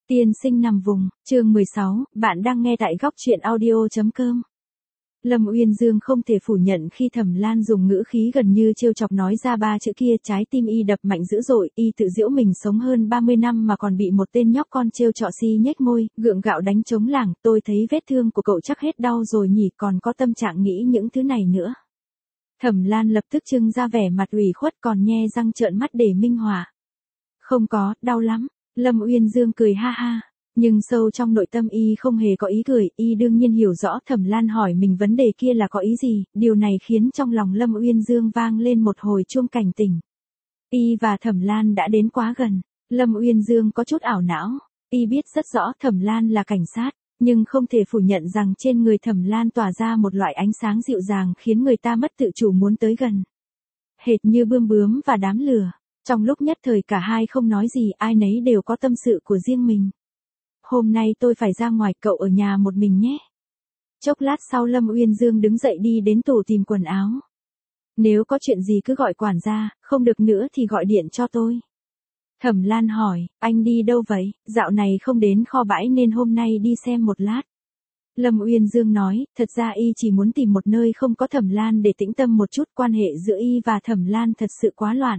Tiên sinh nằm vùng, chương 16, bạn đang nghe tại góc truyện audio.com. Lâm Uyên Dương không thể phủ nhận khi Thẩm Lan dùng ngữ khí gần như trêu chọc nói ra ba chữ kia, trái tim y đập mạnh dữ dội, y tự giễu mình sống hơn 30 năm mà còn bị một tên nhóc con trêu chọ si nhếch môi, gượng gạo đánh trống lảng, tôi thấy vết thương của cậu chắc hết đau rồi nhỉ, còn có tâm trạng nghĩ những thứ này nữa. Thẩm Lan lập tức trưng ra vẻ mặt ủy khuất còn nhe răng trợn mắt để minh họa. Không có, đau lắm. Lâm Uyên Dương cười ha ha, nhưng sâu trong nội tâm y không hề có ý cười, y đương nhiên hiểu rõ Thẩm Lan hỏi mình vấn đề kia là có ý gì, điều này khiến trong lòng Lâm Uyên Dương vang lên một hồi chuông cảnh tỉnh. Y và Thẩm Lan đã đến quá gần, Lâm Uyên Dương có chút ảo não, y biết rất rõ Thẩm Lan là cảnh sát, nhưng không thể phủ nhận rằng trên người Thẩm Lan tỏa ra một loại ánh sáng dịu dàng khiến người ta mất tự chủ muốn tới gần. Hệt như bươm bướm và đám lửa. Trong lúc nhất thời cả hai không nói gì, ai nấy đều có tâm sự của riêng mình. Hôm nay tôi phải ra ngoài, cậu ở nhà một mình nhé. Chốc lát sau Lâm Uyên Dương đứng dậy đi đến tủ tìm quần áo. Nếu có chuyện gì cứ gọi quản gia, không được nữa thì gọi điện cho tôi. Thẩm Lan hỏi, anh đi đâu vậy, dạo này không đến kho bãi nên hôm nay đi xem một lát. Lâm Uyên Dương nói, thật ra y chỉ muốn tìm một nơi không có Thẩm Lan để tĩnh tâm một chút, quan hệ giữa y và Thẩm Lan thật sự quá loạn.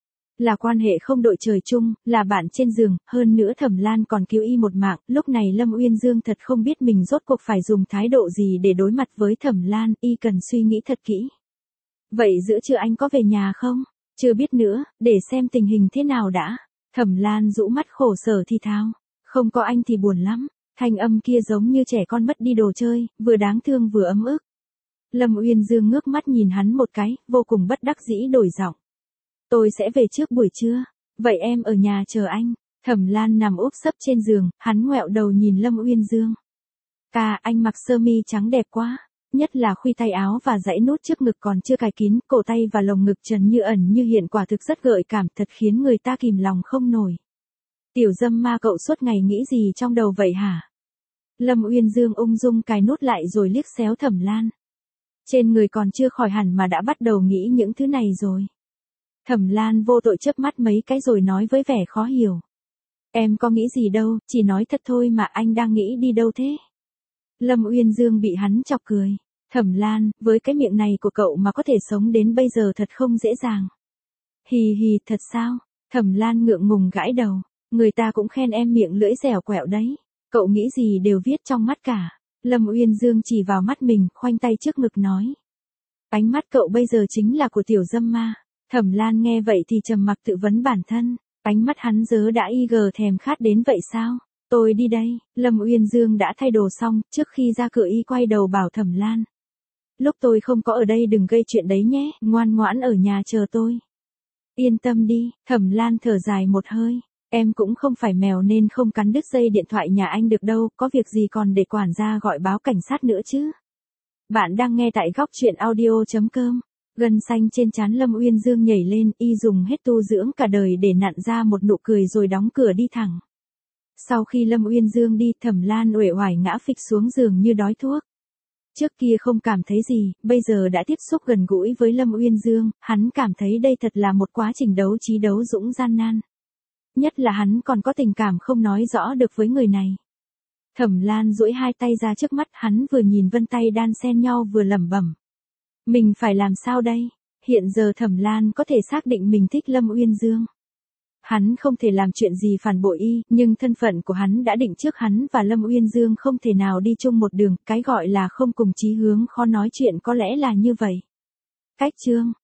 Là quan hệ không đội trời chung, là bạn trên giường, hơn nữa Thẩm Lan còn cứu y một mạng, lúc này Lâm Uyên Dương thật không biết mình rốt cuộc phải dùng thái độ gì để đối mặt với Thẩm Lan, y cần suy nghĩ thật kỹ. Vậy giữa trưa anh có về nhà không? Chưa biết nữa, để xem tình hình thế nào đã. Thẩm Lan rũ mắt khổ sở thì thào, không có anh thì buồn lắm, thanh âm kia giống như trẻ con mất đi đồ chơi, vừa đáng thương vừa ấm ức. Lâm Uyên Dương ngước mắt nhìn hắn một cái, vô cùng bất đắc dĩ đổi giọng. Tôi sẽ về trước buổi trưa, vậy em ở nhà chờ anh. Thẩm Lan nằm úp sấp trên giường, hắn ngoẹo đầu nhìn Lâm Uyên Dương. Ca, anh mặc sơ mi trắng đẹp quá, nhất là khuy tay áo và dãy nút trước ngực còn chưa cài kín, cổ tay và lồng ngực trần như ẩn như hiện quả thực rất gợi cảm, thật khiến người ta kìm lòng không nổi. Tiểu dâm ma, cậu suốt ngày nghĩ gì trong đầu vậy hả? Lâm Uyên Dương ung dung cài nút lại rồi liếc xéo Thẩm Lan. Trên người còn chưa khỏi hẳn mà đã bắt đầu nghĩ những thứ này rồi. Thẩm Lan vô tội chớp mắt mấy cái rồi nói với vẻ khó hiểu. Em có nghĩ gì đâu, chỉ nói thật thôi mà, anh đang nghĩ đi đâu thế? Lâm Uyên Dương bị hắn chọc cười. Thẩm Lan, với cái miệng này của cậu mà có thể sống đến bây giờ thật không dễ dàng. Hì hì, thật sao? Thẩm Lan ngượng ngùng gãi đầu. Người ta cũng khen em miệng lưỡi dẻo quẹo đấy. Cậu nghĩ gì đều viết trong mắt cả. Lâm Uyên Dương chỉ vào mắt mình, khoanh tay trước ngực nói. Ánh mắt cậu bây giờ chính là của tiểu dâm ma. Thẩm Lan nghe vậy thì trầm mặc tự vấn bản thân, ánh mắt hắn dớ đã thèm khát đến vậy sao? Tôi đi đây. Lâm Uyên Dương đã thay đồ xong, trước khi ra cửa y quay đầu bảo Thẩm Lan. Lúc tôi không có ở đây đừng gây chuyện đấy nhé, ngoan ngoãn ở nhà chờ tôi. Yên tâm đi, Thẩm Lan thở dài một hơi, em cũng không phải mèo nên không cắn đứt dây điện thoại nhà anh được đâu, có việc gì còn để quản gia gọi báo cảnh sát nữa chứ. Bạn đang nghe tại góc truyện audio.com. Gân xanh trên trán Lâm Uyên Dương nhảy lên, y dùng hết tu dưỡng cả đời để nặn ra một nụ cười rồi đóng cửa đi thẳng. Sau khi Lâm Uyên Dương đi, Thẩm Lan uể oải ngã phịch xuống giường như đói thuốc. Trước kia không cảm thấy gì, bây giờ đã tiếp xúc gần gũi với Lâm Uyên Dương, hắn cảm thấy đây thật là một quá trình đấu trí đấu dũng gian nan. Nhất là hắn còn có tình cảm không nói rõ được với người này. Thẩm Lan duỗi hai tay ra trước mắt hắn, vừa nhìn vân tay đan xen nhau vừa lẩm bẩm. Mình phải làm sao đây? Hiện giờ Thẩm Lan có thể xác định mình thích Lâm Uyên Dương. Hắn không thể làm chuyện gì phản bội y, nhưng thân phận của hắn đã định trước, hắn và Lâm Uyên Dương không thể nào đi chung một đường, cái gọi là không cùng chí hướng khó nói chuyện có lẽ là như vậy. Cách chương